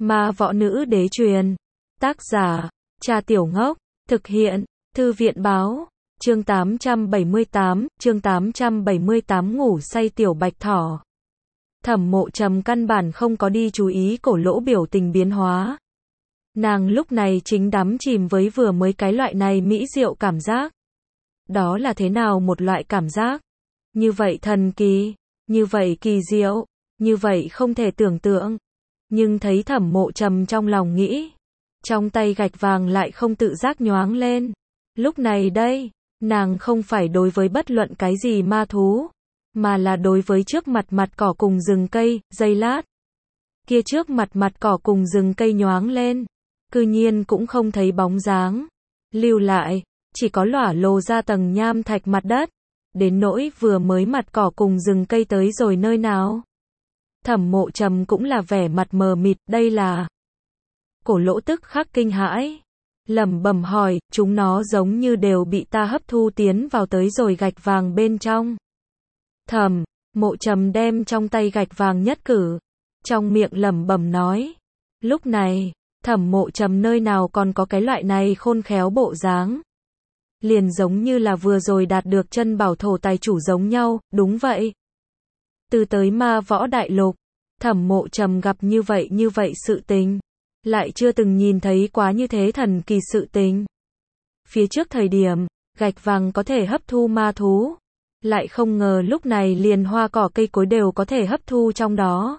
Ma võ nữ đế truyền. Tác giả, Cha Tiểu Ngốc. Thực hiện, Thư viện báo. Chương 878, ngủ say tiểu bạch thỏ. Thẩm Mộ Trầm căn bản không có đi chú ý Cổ Lỗ biểu tình biến hóa. Nàng lúc này chính đắm chìm với vừa mới cái loại này mỹ diệu cảm giác. Đó là thế nào một loại cảm giác? Như vậy thần kỳ, như vậy kỳ diệu, như vậy không thể tưởng tượng. Nhưng thấy Thẩm Mộ Trầm trong lòng nghĩ, trong tay gạch vàng lại không tự giác nhoáng lên. Lúc này đây, nàng không phải đối với bất luận cái gì ma thú, mà là đối với trước mặt mặt cỏ cùng rừng cây. Giây lát, kia trước mặt mặt cỏ cùng rừng cây nhoáng lên, cư nhiên cũng không thấy bóng dáng lưu lại, chỉ có lỏa lồ ra tầng nham thạch mặt đất. Đến nỗi vừa mới mặt cỏ cùng rừng cây tới rồi nơi nào? Thẩm Mộ Trầm cũng là vẻ mặt mờ mịt, đây là... Cổ Lỗ tức khắc kinh hãi, lẩm bẩm hỏi, chúng nó giống như đều bị ta hấp thu tiến vào tới rồi gạch vàng bên trong. Thẩm Mộ Trầm đem trong tay gạch vàng nhất cử, trong miệng lẩm bẩm nói. Lúc này, Thẩm Mộ Trầm nơi nào còn có cái loại này khôn khéo bộ dáng. Liền giống như là vừa rồi đạt được chân bảo thổ tài chủ giống nhau. Đúng vậy. Từ tới ma võ đại lục, Thẩm Mộ Trầm gặp như vậy sự tình, lại chưa từng nhìn thấy quá như thế thần kỳ sự tình. Phía trước thời điểm, gạch vàng có thể hấp thu ma thú, lại không ngờ lúc này liền hoa cỏ cây cối đều có thể hấp thu trong đó.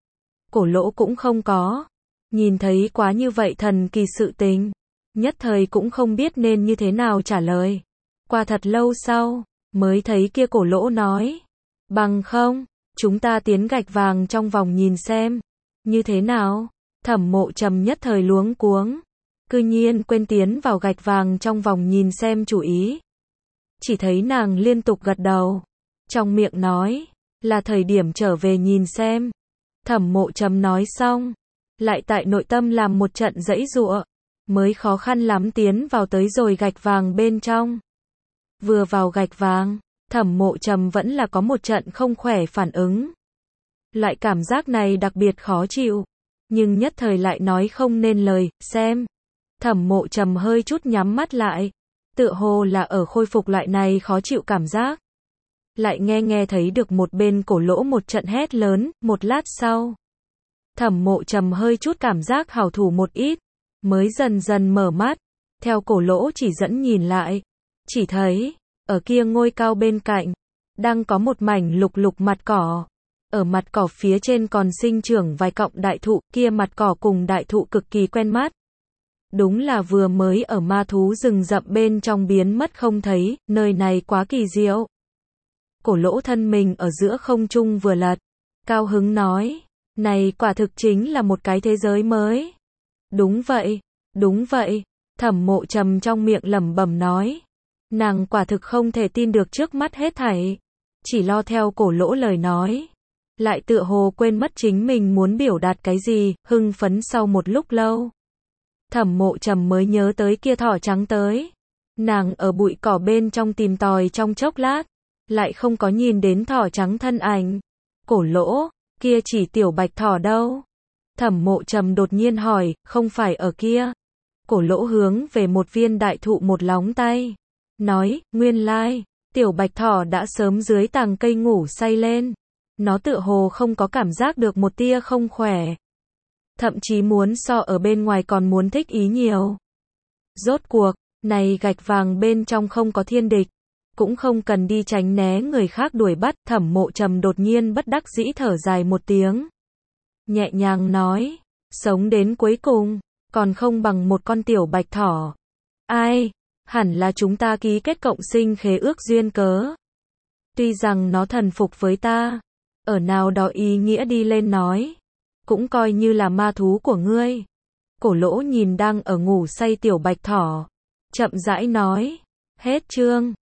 Cổ Lỗ cũng không có nhìn thấy quá như vậy thần kỳ sự tình, nhất thời cũng không biết nên như thế nào trả lời. Qua thật lâu sau, mới thấy kia Cổ Lỗ nói, bằng không, chúng ta tiến gạch vàng trong vòng nhìn xem, như thế nào? Thẩm Mộ Trầm nhất thời luống cuống, cư nhiên quên tiến vào gạch vàng trong vòng nhìn xem chủ ý. Chỉ thấy nàng liên tục gật đầu, trong miệng nói, là thời điểm trở về nhìn xem. Thẩm Mộ Trầm nói xong, lại tại nội tâm làm một trận giãy giụa, mới khó khăn lắm tiến vào tới rồi gạch vàng bên trong. Vừa vào gạch vàng, Thẩm Mộ Trầm vẫn là có một trận không khỏe phản ứng. Loại cảm giác này đặc biệt khó chịu, nhưng nhất thời lại nói không nên lời. Xem, Thẩm Mộ Trầm hơi chút nhắm mắt lại, tựa hồ là ở khôi phục loại này khó chịu cảm giác. Lại nghe thấy được một bên Cổ Lỗ một trận hét lớn. Một lát sau, Thẩm Mộ Trầm hơi chút cảm giác hảo thủ một ít, mới dần dần mở mắt, theo Cổ Lỗ chỉ dẫn nhìn lại, chỉ thấy, ở kia ngôi cao bên cạnh, đang có một mảnh lục lục mặt cỏ. Ở mặt cỏ phía trên còn sinh trưởng vài cọng đại thụ, kia mặt cỏ cùng đại thụ cực kỳ quen mắt. Đúng là vừa mới ở ma thú rừng rậm bên trong biến mất không thấy, nơi này quá kỳ diệu. Cổ Lỗ thân mình ở giữa không trung vừa lật, cao hứng nói, này quả thực chính là một cái thế giới mới. Đúng vậy, Thẩm Mộ Trầm trong miệng lẩm bẩm nói. Nàng quả thực không thể tin được trước mắt hết thảy, chỉ lo theo Cổ Lỗ lời nói, lại tựa hồ quên mất chính mình muốn biểu đạt cái gì. Hưng phấn sau một lúc lâu, Thẩm Mộ Trầm mới nhớ tới kia thỏ trắng tới. Nàng ở bụi cỏ bên trong tìm tòi trong chốc lát, lại không có nhìn đến thỏ trắng thân ảnh. Cổ Lỗ, kia chỉ tiểu bạch thỏ đâu? Thẩm Mộ Trầm đột nhiên hỏi. Không phải ở kia. Cổ Lỗ hướng về một viên đại thụ một lóng tay, nói, nguyên lai, tiểu bạch thỏ đã sớm dưới tàng cây ngủ say lên. Nó tựa hồ không có cảm giác được một tia không khỏe, thậm chí muốn so ở bên ngoài còn muốn thích ý nhiều. Rốt cuộc, này gạch vàng bên trong không có thiên địch, cũng không cần đi tránh né người khác đuổi bắt. Thẩm Mộ Trầm đột nhiên bất đắc dĩ thở dài một tiếng, nhẹ nhàng nói, sống đến cuối cùng, còn không bằng một con tiểu bạch thỏ. Ai, hẳn là chúng ta ký kết cộng sinh khế ước duyên cớ. Tuy rằng nó thần phục với ta, ở nào đó ý nghĩa đi lên nói, cũng coi như là ma thú của ngươi. Cổ Lỗ nhìn đang ở ngủ say tiểu bạch thỏ, chậm rãi nói, hết chương.